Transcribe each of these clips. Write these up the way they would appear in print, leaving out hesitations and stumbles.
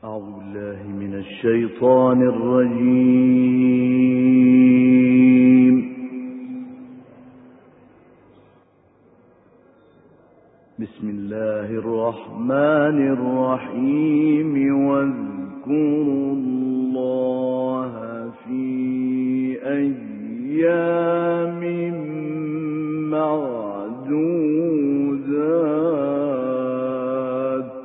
أعوذ بالله من الشيطان الرجيم. بسم الله الرحمن الرحيم. واذكروا الله في أيام معدودات.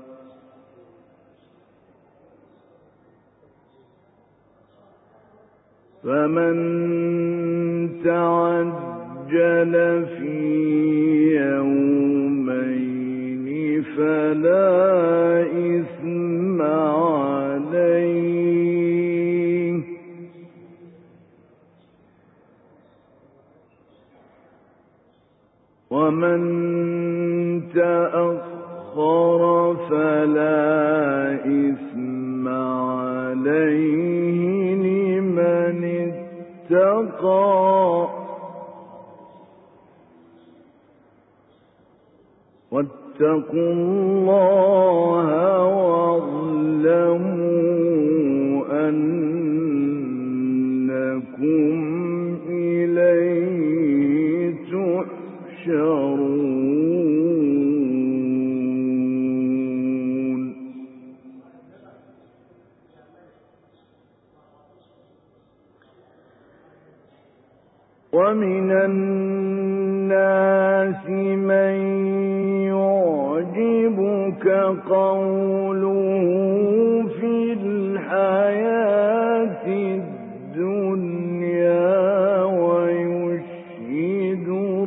فمن تعجل في يومين فلا إثم عليه، ومن تأخر فلا إثم عليه لمن اتقى. واتقوا الله واعلموا أنكم إليه تحشرون. ومن الناس من يعجبك قوله في الحياة الدنيا ويشهد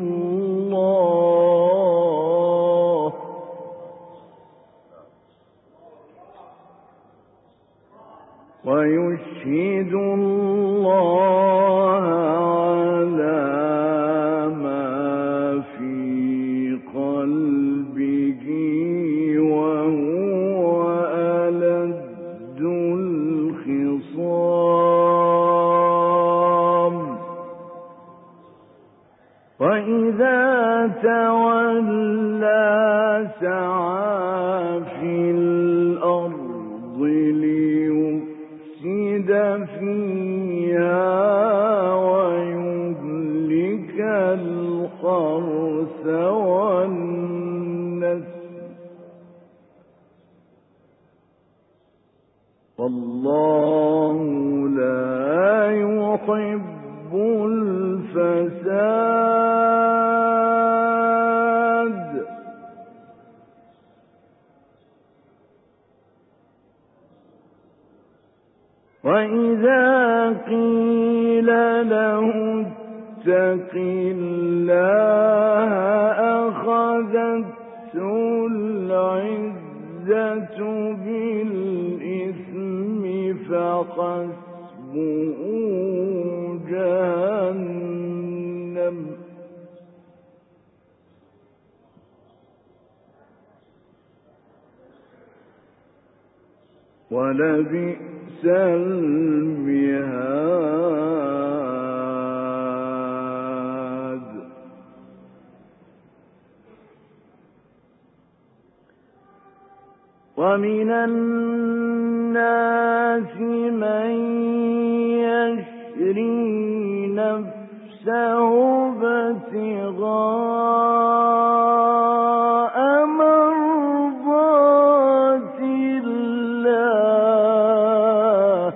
الله على ما في قلبه وهو ألد الخصام. وإذا تولى سعى في الأرض ليفسد فيها ويهلك الحرث والنسل، والله لا يحب الفساد. وإذا قيل له اتق الله أخذته العزة بالإثم فحسبه جهنم، ولبئس المهاد. ومن الناس من يشري نفسه ابتغاء مرضات الله،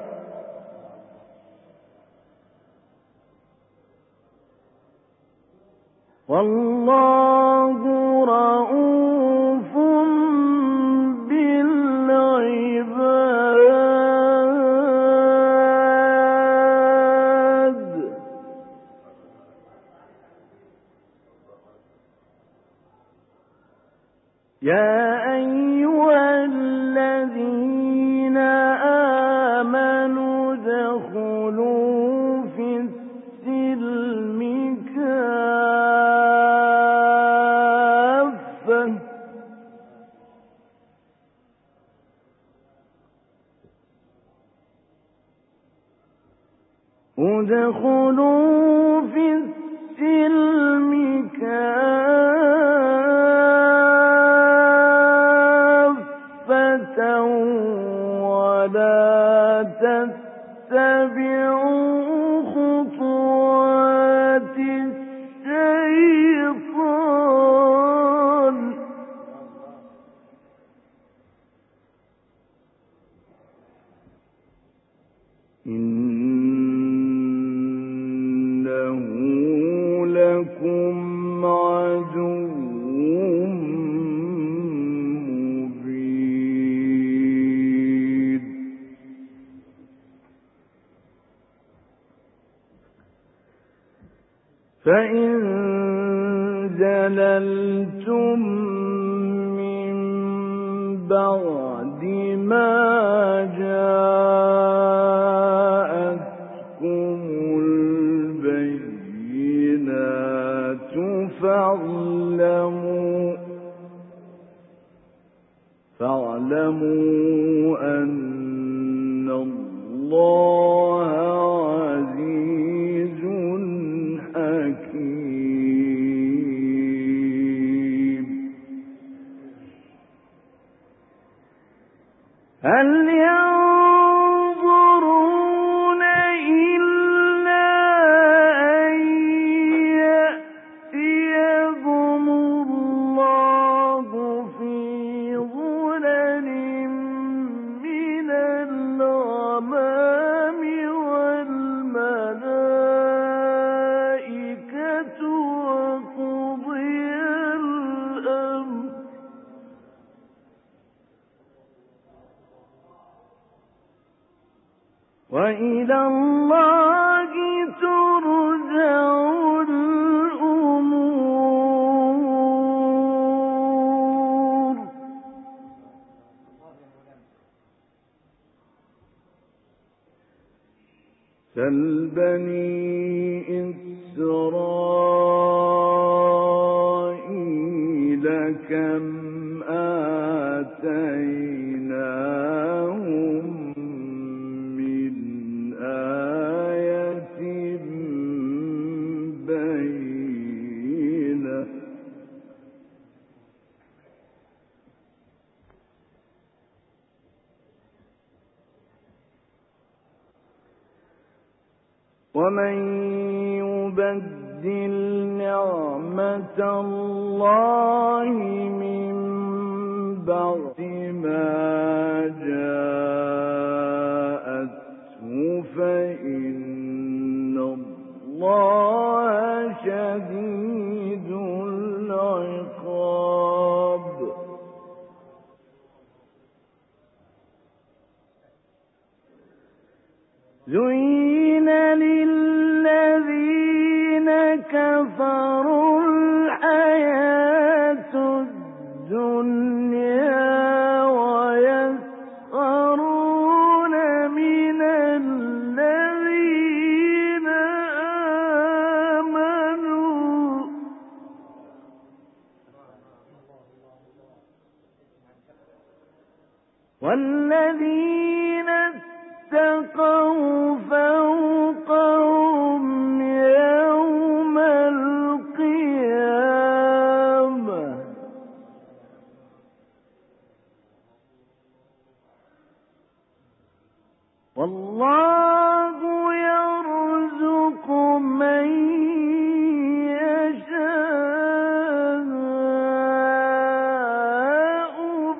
والله رؤوف بالعباد. يا أيها الذين آمنوا ادخلوا في السلم كافة، ادخلوا في السلم كافة ولا تتبعوا خطوات الشيطان إنه لكم عدو مبين. فإن زللتم من بعد ما جاءتكم البينات فاعلموا أن الله عزيز حكيم. هل ينظرون إلا أن يأتيهم الله في ظلل من الغمام والملائكة وقضي الأمر وإلى الله ترجع الأمور. سل بني إسرائيل كم آتيناهم من آية بينة ومن يبدل نعمة الله من بعد ما جاءته فإن الله شديد العقاب. زين للذين كفروا الحياة الدنيا ويسخرون من الذين آمنوا والذين اتقوا فوقهم يوم القيامة والله يرزق من يشاء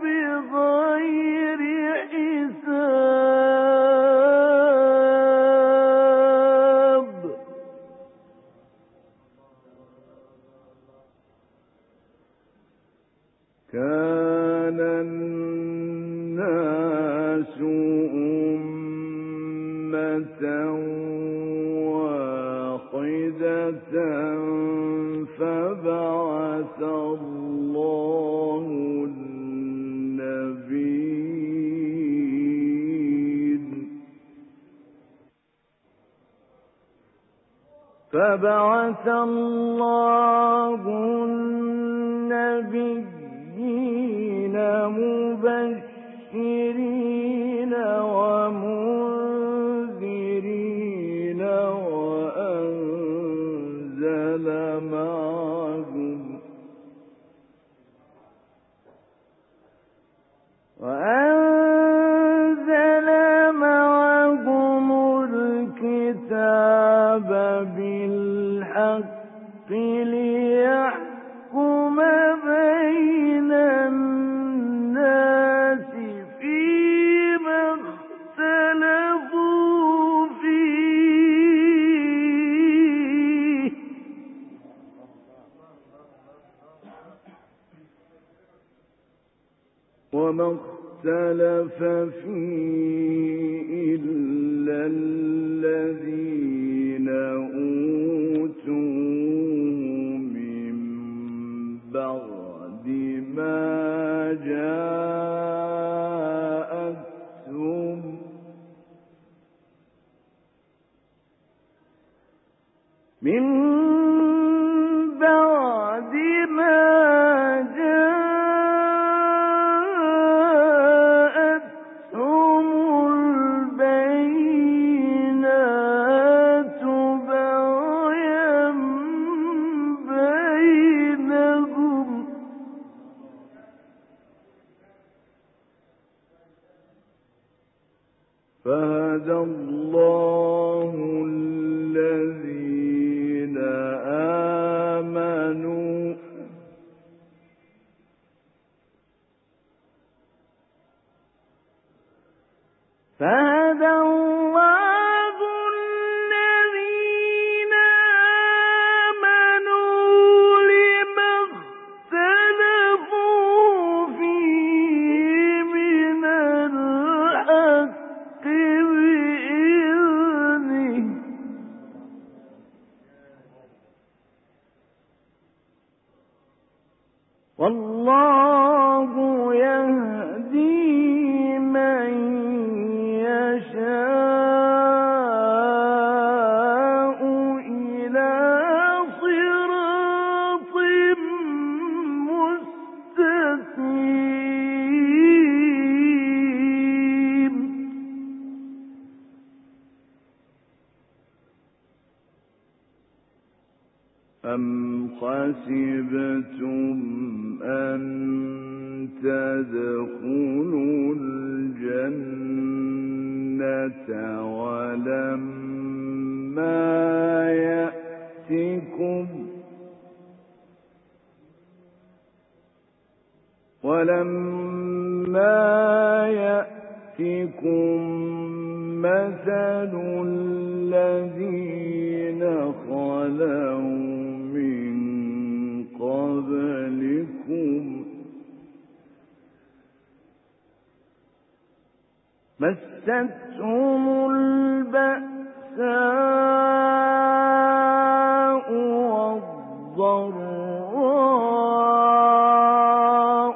بغير حساب. كان الناس أمة واحدة فبعث الله النبيين مبشرين ومنذرين وأنزل اخْتَلَفَ فِيهِ إِلَّا الَّذِينَ أُوتُوهُ مِن بَعْدِ مَا جَاءَتْهُمُ الْبَيِّنَاتُ بَغْيًا بَيْنَهُمْ فَهَدَى اللَّهُ الَّذِينَ آمَنُوا لِمَا اخْتَلَفُوا فِيهِ مِنَ الْحَقِّ بِإِذْنِهِ ۗ وَاللَّهُ يَهْدِي مَن يَشَاءُ إِلَىٰ صِرَاطٍ مُّسْتَقِيمٍ. أَمْ حَسِبْتُمْ أَن تَدْخُلُوا الْجَنَّةَ ولما يأتكم مثل الذين خلوا من قبلكم مستهم البأساء والضراء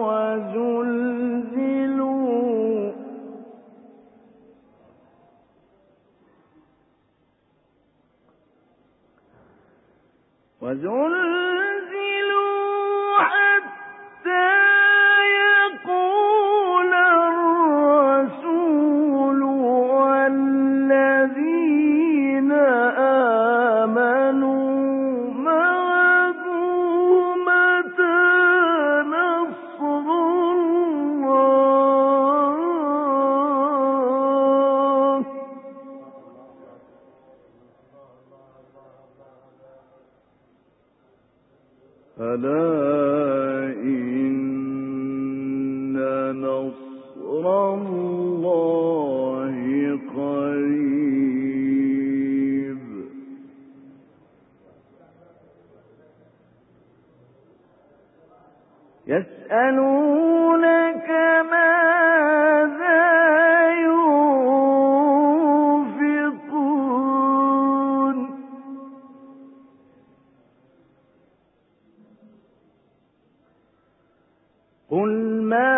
وزلزلوا حتى يقول الرسول والذين آمنوا معه متى نصر الله ألا إن نصر الله قريب يسألونك ماذا ينفقون قل ما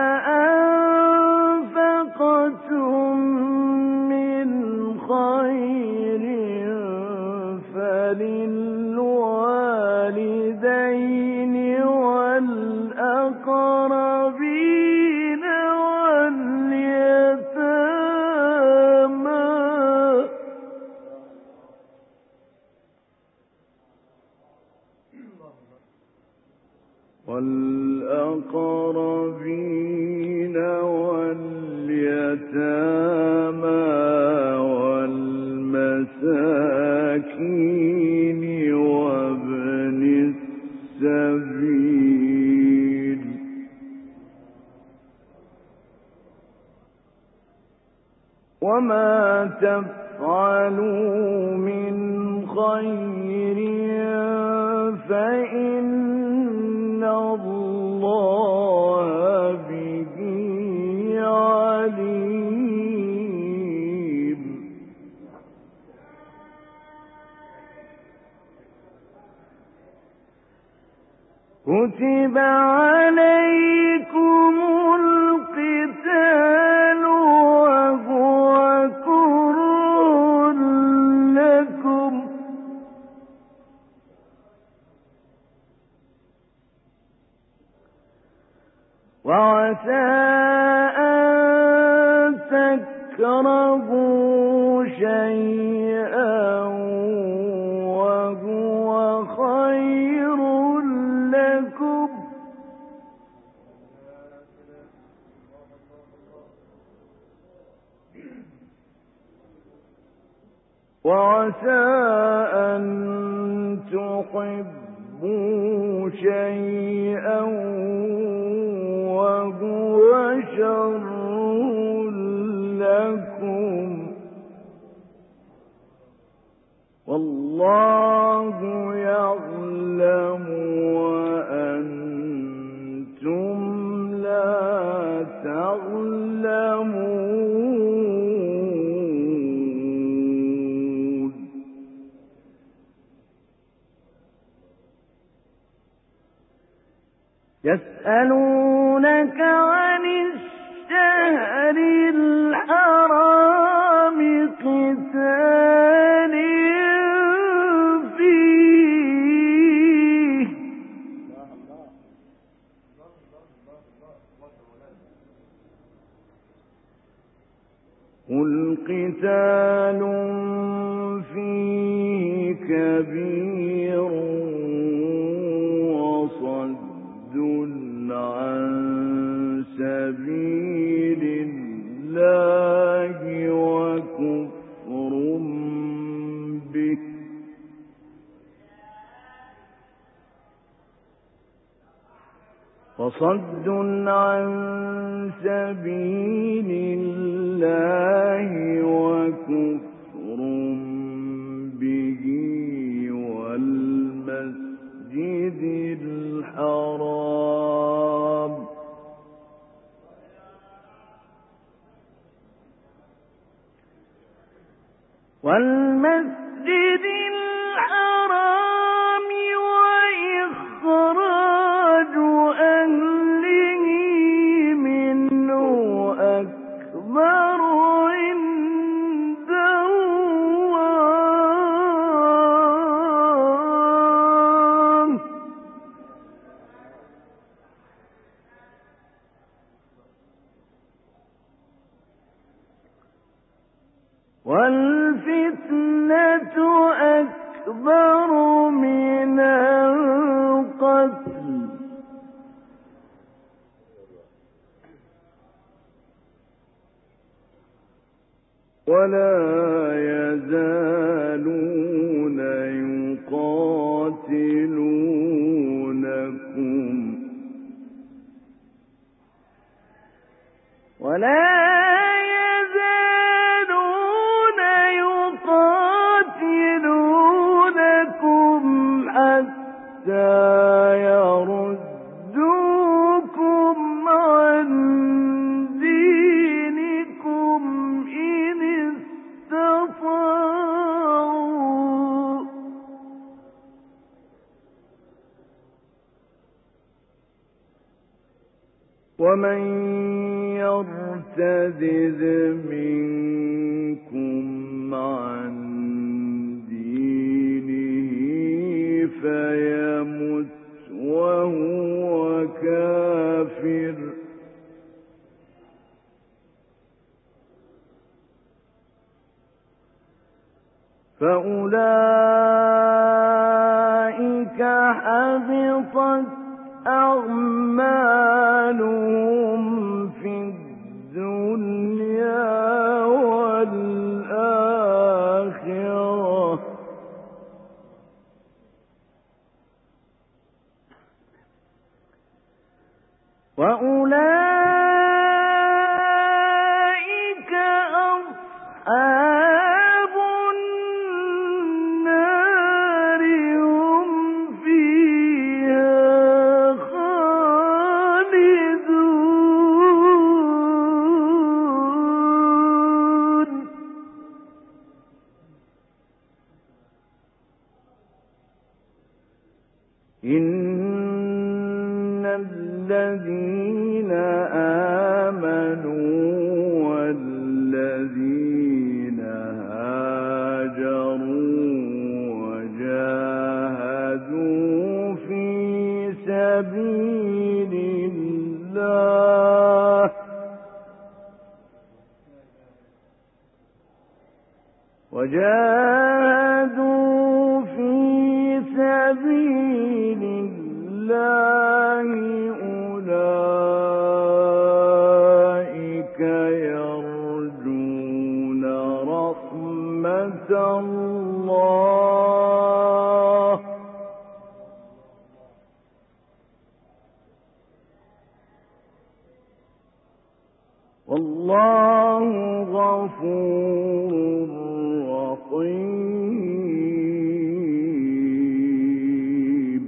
أنفقتم من خير فللوالدين والأقربين واليتامى والمساكين وابن السبيل وما تفعلوا من خير فإن الله به كتب عليكم القتال وهو كره لكم وعسى أن تكرهوا شيئا وهو خير لكم وعسى أن تحبوا شيئا وهو شر لكم والله يعلم وأنتم لا تعلمون يسألونك عن الشهر الحرام قتال فيه قل قتال فيه كبير وصد عن سبيل الله وكفر به فصد عن سبيل الله وكفر به والمسجد الحرام وإخراج أهله منه أكبر عند الله والفتنة أكبر من القتل ولا يزالون يقاتلونكم حتى يردوكم عن دينكم إن استطاعوا ومن يرتد منكم عن دينه فيمت وهو كافر فأولئك حبطت أعمالهم في الدنيا والآخرة وأولئك أصحاب النار هم فيها وجاهدوا في سبيل الله أولئك يرجون رحمة الله والله غفور رحيم.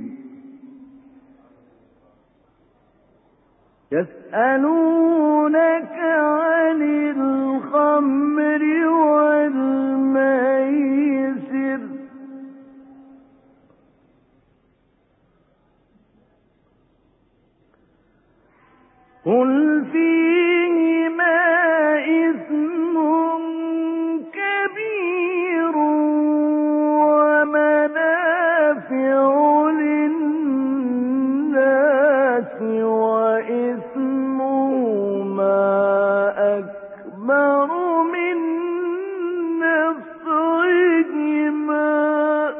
يسألونك عن الخمر والميسر قل فيهما إثم كبير ومنافع للناس وإثمهما أكبر من نفعهما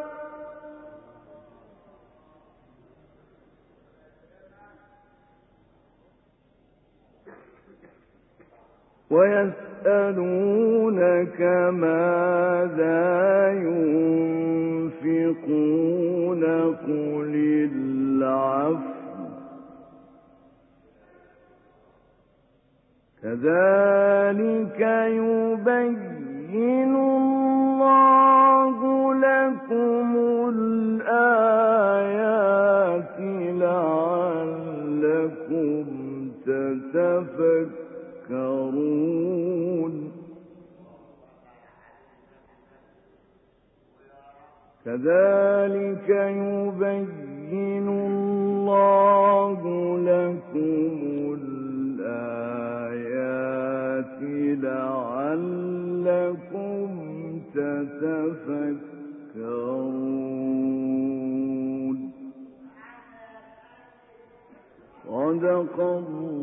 ويسألونك ماذا ينفقون قل العفو كذلك يبين الله لكم الآيات لعلكم تتفكرون كذلك يبين الله لكم الآيات لعلكم تتفكرون. صدق الله